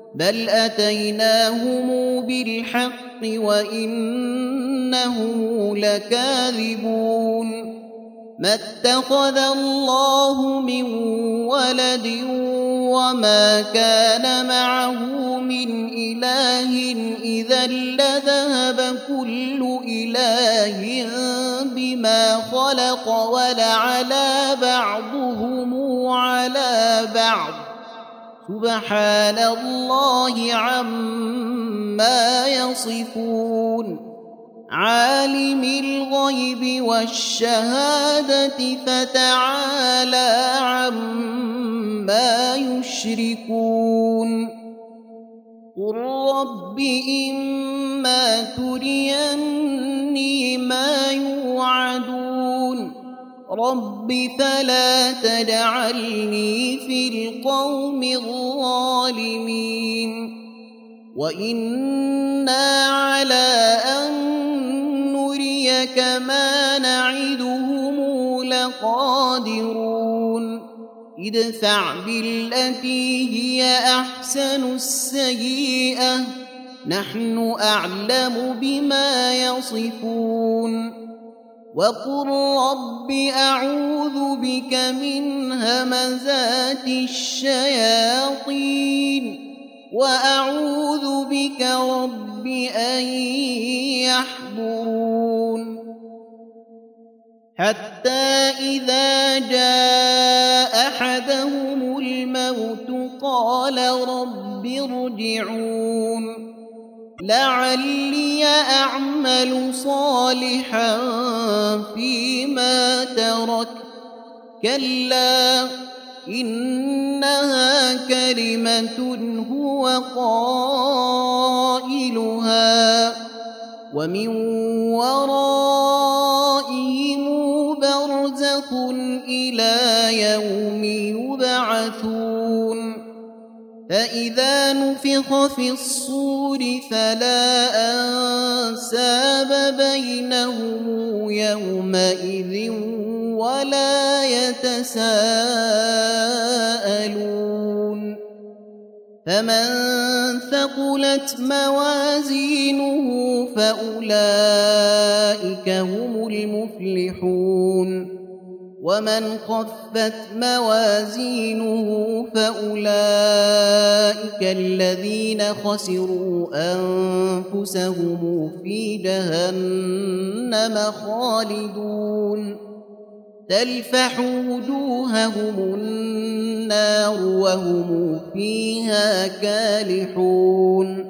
بل أتيناهم بالحق وإنهم لكاذبون ما اتخذ الله من ولد وما كان معه من إله إذا لذهب كل إله بما خلق ولعلى بعضهم على بعض سبحان الله عما يصفون عالم الغيب والشهادة فتعالى عما يشركون قل رب إما تريني ما يوعدون رب فلا تجعلني في القوم الظالمين وإنا على أن نريك ما نعدهم لقادرون ادفع بالتي هي أحسن السيئة نحن أعلم بما يصفون وقل رب أعوذ بك من همزات الشياطين وأعوذ بك رب أن يحضرون حتى إذا جاء أحدهم الموت قال رب ارجعون لعلي أعمل صالحا فيما ترك كلا إنها كلمة هو قائلها ومن ورائهم برزخ إلى يوم يبعثون فإذا نفخ في الصور فلا أنساب بينهم يومئذ ولا يتساءلون فمن ثقلت موازينه فأولئك هم المفلحون ومن خفت موازينه فأولئك الذين خسروا أنفسهم في جهنم خالدون تلفح وجوههم النار وهم فيها كالحون